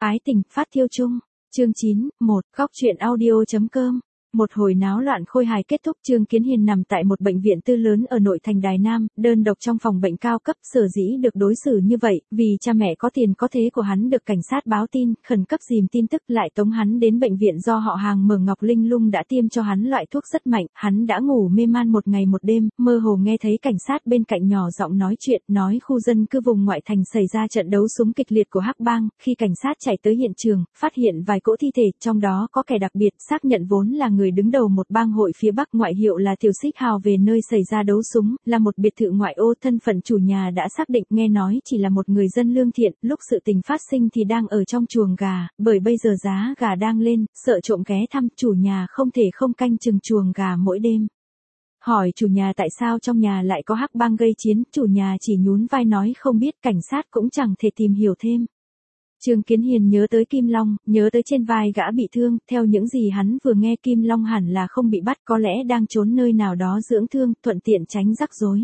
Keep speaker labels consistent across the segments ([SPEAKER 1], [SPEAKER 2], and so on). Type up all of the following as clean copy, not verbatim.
[SPEAKER 1] Ái tình, phát thiêu chung. Chương 9, 1, góc truyện audio.com. Một hồi náo loạn khôi hài kết thúc. Trương Kiến Hiền nằm tại một bệnh viện tư lớn ở nội thành Đài Nam, đơn độc trong phòng bệnh cao cấp. Sở dĩ được đối xử như vậy, vì cha mẹ có tiền có thế của hắn được cảnh sát báo tin, khẩn cấp dìm tin tức lại tống hắn đến bệnh viện do họ hàng Mở Ngọc Linh Lung đã tiêm cho hắn loại thuốc rất mạnh. Hắn đã ngủ mê man một ngày một đêm, mơ hồ nghe thấy cảnh sát bên cạnh nhỏ giọng nói chuyện, nói khu dân cư vùng ngoại thành xảy ra trận đấu súng kịch liệt của Hắc Bang. Khi cảnh sát chạy tới hiện trường, phát hiện vài cỗ thi thể, trong đó có kẻ đặc biệt, xác nhận vốn là người đứng đầu một bang hội phía Bắc, ngoại hiệu là Tiểu Xích Hào, về nơi xảy ra đấu súng, là một biệt thự ngoại ô. Thân phận chủ nhà đã xác định, nghe nói chỉ là một người dân lương thiện, lúc sự tình phát sinh thì đang ở trong chuồng gà, bởi bây giờ giá gà đang lên, sợ trộm ghé thăm, chủ nhà không thể không canh chừng chuồng gà mỗi đêm. Hỏi chủ nhà tại sao trong nhà lại có Hắc Bang gây chiến, chủ nhà chỉ nhún vai nói không biết, cảnh sát cũng chẳng thể tìm hiểu thêm. Trương Kiến Hiền nhớ tới Kim Long, nhớ tới trên vai gã bị thương, theo những gì hắn vừa nghe Kim Long hẳn là không bị bắt, có lẽ đang trốn nơi nào đó dưỡng thương, thuận tiện tránh rắc rối.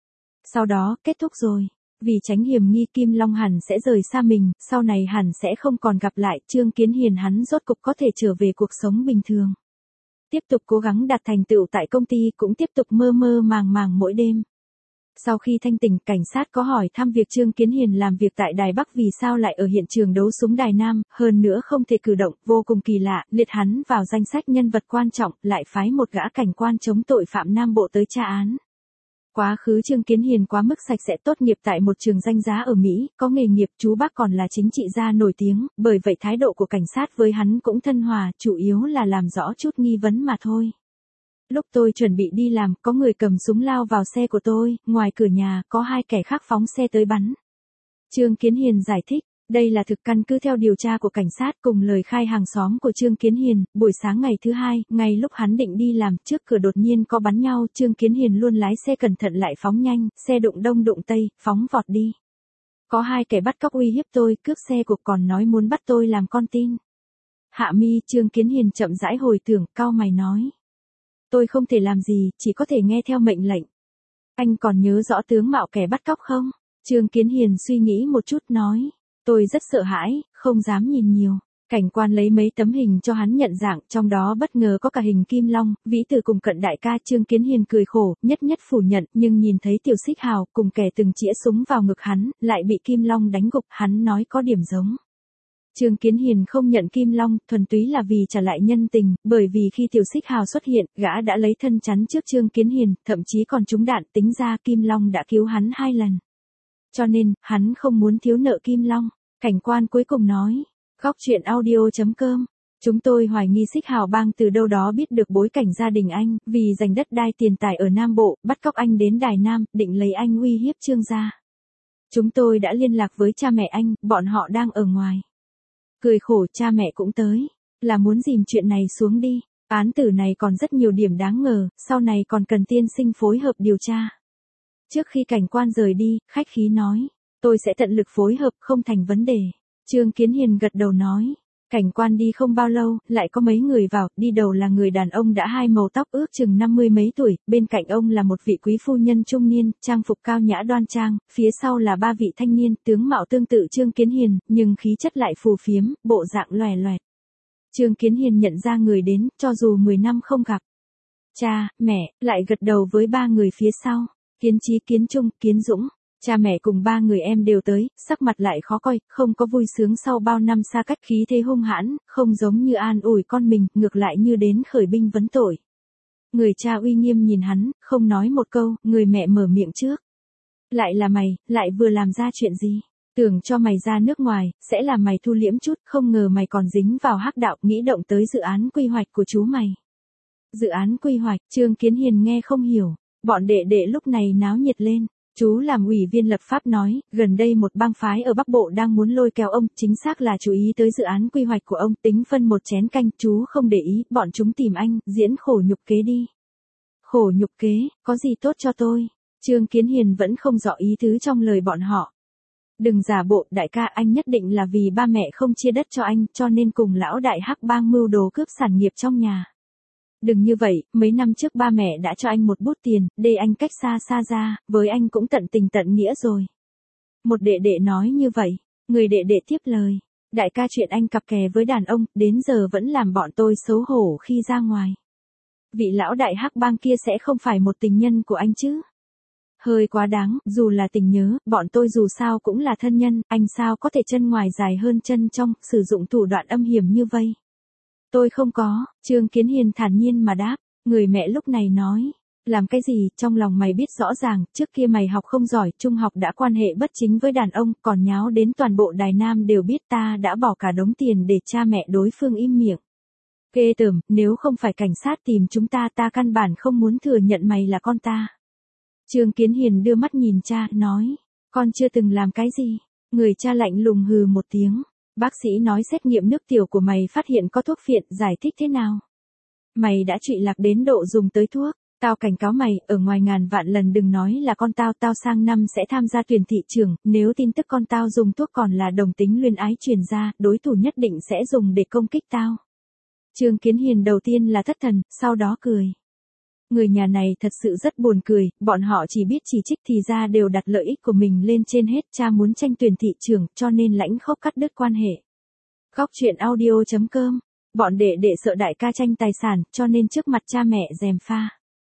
[SPEAKER 1] Sau đó, kết thúc rồi. Vì tránh hiểm nghi, Kim Long hẳn sẽ rời xa mình, sau này hẳn sẽ không còn gặp lại. Trương Kiến Hiền hắn rốt cục có thể trở về cuộc sống bình thường. Tiếp tục cố gắng đạt thành tựu tại công ty, cũng tiếp tục mơ mơ màng màng mỗi đêm. Sau khi thanh tỉnh, cảnh sát có hỏi thăm việc Trương Kiến Hiền làm việc tại Đài Bắc vì sao lại ở hiện trường đấu súng Đài Nam, hơn nữa không thể cử động, vô cùng kỳ lạ, liệt hắn vào danh sách nhân vật quan trọng, lại phái một gã cảnh quan chống tội phạm Nam Bộ tới tra án. Quá khứ Trương Kiến Hiền quá mức sạch sẽ, tốt nghiệp tại một trường danh giá ở Mỹ, có nghề nghiệp, chú bác còn là chính trị gia nổi tiếng, bởi vậy thái độ của cảnh sát với hắn cũng thân hòa, chủ yếu là làm rõ chút nghi vấn mà thôi. Lúc tôi chuẩn bị đi làm, có người cầm súng lao vào xe của tôi, ngoài cửa nhà, có hai kẻ khác phóng xe tới bắn. Trương Kiến Hiền giải thích, đây là thực căn cứ theo điều tra của cảnh sát cùng lời khai hàng xóm của Trương Kiến Hiền. Buổi sáng ngày thứ hai, ngay lúc hắn định đi làm, trước cửa đột nhiên có bắn nhau, Trương Kiến Hiền luôn lái xe cẩn thận lại phóng nhanh, xe đụng đông đụng tây, phóng vọt đi. Có hai kẻ bắt cóc uy hiếp tôi, cướp xe của, còn nói muốn bắt tôi làm con tin. Hạ mi, Trương Kiến Hiền chậm rãi hồi tưởng, cau mày nói. Tôi không thể làm gì, chỉ có thể nghe theo mệnh lệnh. Anh còn nhớ rõ tướng mạo kẻ bắt cóc không? Trương Kiến Hiền suy nghĩ một chút nói. Tôi rất sợ hãi, không dám nhìn nhiều. Cảnh quan lấy mấy tấm hình cho hắn nhận dạng, trong đó bất ngờ có cả hình Kim Long, Vĩ Tử cùng Cận Đại ca. Trương Kiến Hiền cười khổ, nhất nhất phủ nhận, nhưng nhìn thấy Tiểu Xích Hào cùng kẻ từng chĩa súng vào ngực hắn, lại bị Kim Long đánh gục, hắn nói có điểm giống. Trương Kiến Hiền không nhận Kim Long, thuần túy là vì trả lại nhân tình, bởi vì khi Tiểu Xích Hào xuất hiện, gã đã lấy thân chắn trước Trương Kiến Hiền, thậm chí còn trúng đạn, tính ra Kim Long đã cứu hắn 2 lần. Cho nên, hắn không muốn thiếu nợ Kim Long. Cảnh quan cuối cùng nói, góc truyện audio.com. Chúng tôi hoài nghi Xích Hào bang từ đâu đó biết được bối cảnh gia đình anh, vì giành đất đai tiền tài ở Nam Bộ, bắt cóc anh đến Đài Nam, định lấy anh uy hiếp Trương gia. Chúng tôi đã liên lạc với cha mẹ anh, bọn họ đang ở ngoài. Cười khổ, cha mẹ cũng tới, là muốn dìm chuyện này xuống đi. Án tử này còn rất nhiều điểm đáng ngờ, sau này còn cần tiên sinh phối hợp điều tra. Trước khi cảnh quan rời đi, khách khí nói, tôi sẽ tận lực phối hợp, không thành vấn đề. Trương Kiến Hiền gật đầu nói. Cảnh quan đi không bao lâu, lại có mấy người vào, đi đầu là người đàn ông đã hai màu tóc, ước chừng 50 mấy tuổi, bên cạnh ông là một vị quý phu nhân trung niên, trang phục cao nhã đoan trang, phía sau là 3 vị thanh niên, tướng mạo tương tự Trương Kiến Hiền, nhưng khí chất lại phù phiếm, bộ dạng loè loẹt. Trương Kiến Hiền nhận ra người đến, cho dù 10 năm không gặp. Cha, mẹ, lại gật đầu với 3 người phía sau, Kiến Chí, Kiến Trung, Kiến Dũng. Cha mẹ cùng 3 người em đều tới, sắc mặt lại khó coi, không có vui sướng sau bao năm xa cách, khí thế hung hãn, không giống như an ủi con mình, ngược lại như đến khởi binh vấn tội. Người cha uy nghiêm nhìn hắn, không nói một câu, người mẹ mở miệng trước. Lại là mày, lại vừa làm ra chuyện gì? Tưởng cho mày ra nước ngoài, sẽ làm mày thu liễm chút, không ngờ mày còn dính vào hắc đạo, nghĩ động tới dự án quy hoạch của chú mày. Dự án quy hoạch, Trương Kiến Hiền nghe không hiểu, bọn đệ đệ lúc này náo nhiệt lên. Chú làm ủy viên lập pháp nói, gần đây một bang phái ở Bắc Bộ đang muốn lôi kéo ông, chính xác là chú ý tới dự án quy hoạch của ông, tính phân một chén canh, chú không để ý, bọn chúng tìm anh, diễn khổ nhục kế đi. Khổ nhục kế, có gì tốt cho tôi? Trương Kiến Hiền vẫn không rõ ý tứ trong lời bọn họ. Đừng giả bộ, đại ca, anh nhất định là vì ba mẹ không chia đất cho anh, cho nên cùng lão đại Hắc Bang mưu đồ cướp sản nghiệp trong nhà. Đừng như vậy, mấy năm trước ba mẹ đã cho anh một bút tiền, để anh cách xa xa ra, với anh cũng tận tình tận nghĩa rồi. Một đệ đệ nói như vậy, người đệ đệ tiếp lời. Đại ca chuyện anh cặp kè với đàn ông, đến giờ vẫn làm bọn tôi xấu hổ khi ra ngoài. Vị lão đại hắc bang kia sẽ không phải một tình nhân của anh chứ? Hơi quá đáng, dù là tình nhớ, bọn tôi dù sao cũng là thân nhân, anh sao có thể chân ngoài dài hơn chân trong, sử dụng thủ đoạn âm hiểm như vây. Tôi không có, Trương Kiến Hiền thản nhiên mà đáp, người mẹ lúc này nói. Làm cái gì, trong lòng mày biết rõ ràng, trước kia mày học không giỏi, trung học đã quan hệ bất chính với đàn ông, còn nháo đến toàn bộ Đài Nam đều biết ta đã bỏ cả đống tiền để cha mẹ đối phương im miệng. Ghê tởm, nếu không phải cảnh sát tìm chúng ta căn bản không muốn thừa nhận mày là con ta. Trương Kiến Hiền đưa mắt nhìn cha, nói, con chưa từng làm cái gì. Người cha lạnh lùng hừ một tiếng, bác sĩ nói xét nghiệm nước tiểu của mày phát hiện có thuốc phiện, giải thích thế nào? Mày đã trụy lạc đến độ dùng tới thuốc. Tao cảnh cáo mày, ở ngoài ngàn vạn lần đừng nói là con tao sang năm sẽ tham gia tuyển thị trường, nếu tin tức con tao dùng thuốc còn là đồng tính luyến ái truyền ra, đối thủ nhất định sẽ dùng để công kích tao. Trương Kiến Hiền đầu tiên là thất thần, sau đó cười. Người nhà này thật sự rất buồn cười, bọn họ chỉ biết chỉ trích thì ra đều đặt lợi ích của mình lên trên hết, cha muốn tranh tuyển thị trường, cho nên lãnh khốc cắt đứt quan hệ. Góc truyện audio.com, bọn đệ đệ sợ đại ca tranh tài sản, cho nên trước mặt cha mẹ gièm pha.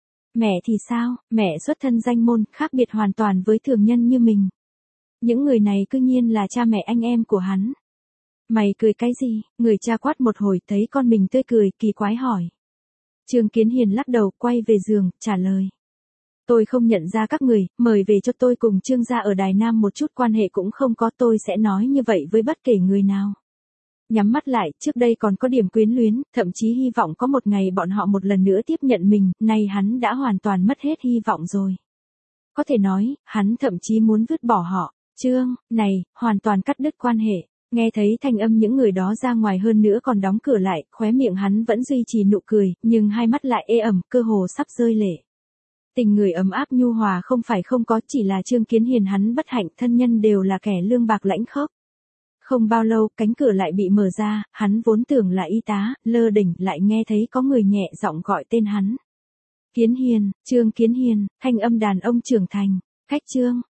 [SPEAKER 1] Mẹ thì sao, mẹ xuất thân danh môn, khác biệt hoàn toàn với thường nhân như mình. Những người này cư nhiên là cha mẹ anh em của hắn. Mày cười cái gì? Người cha quát một hồi thấy con mình tươi cười, kỳ quái hỏi. Trương Kiến Hiền lắc đầu, quay về giường, trả lời. Tôi không nhận ra các người, mời về cho tôi cùng Trương gia ở Đài Nam một chút quan hệ cũng không có, tôi sẽ nói như vậy với bất kể người nào. Nhắm mắt lại, trước đây còn có điểm quyến luyến, thậm chí hy vọng có một ngày bọn họ một lần nữa tiếp nhận mình, nay hắn đã hoàn toàn mất hết hy vọng rồi. Có thể nói, hắn thậm chí muốn vứt bỏ họ. Trương, này, hoàn toàn cắt đứt quan hệ. Nghe thấy thanh âm những người đó ra ngoài hơn nữa còn đóng cửa lại, khóe miệng hắn vẫn duy trì nụ cười, nhưng hai mắt lại ê ẩm, cơ hồ sắp rơi lệ. Tình người ấm áp nhu hòa không phải không có, chỉ là Trương Kiến Hiền hắn bất hạnh, thân nhân đều là kẻ lương bạc lãnh khốc. Không bao lâu, cánh cửa lại bị mở ra, hắn vốn tưởng là y tá, lơ đỉnh lại nghe thấy có người nhẹ giọng gọi tên hắn. Kiến Hiền, Trương Kiến Hiền, thanh âm đàn ông trưởng thành. Khách Trương,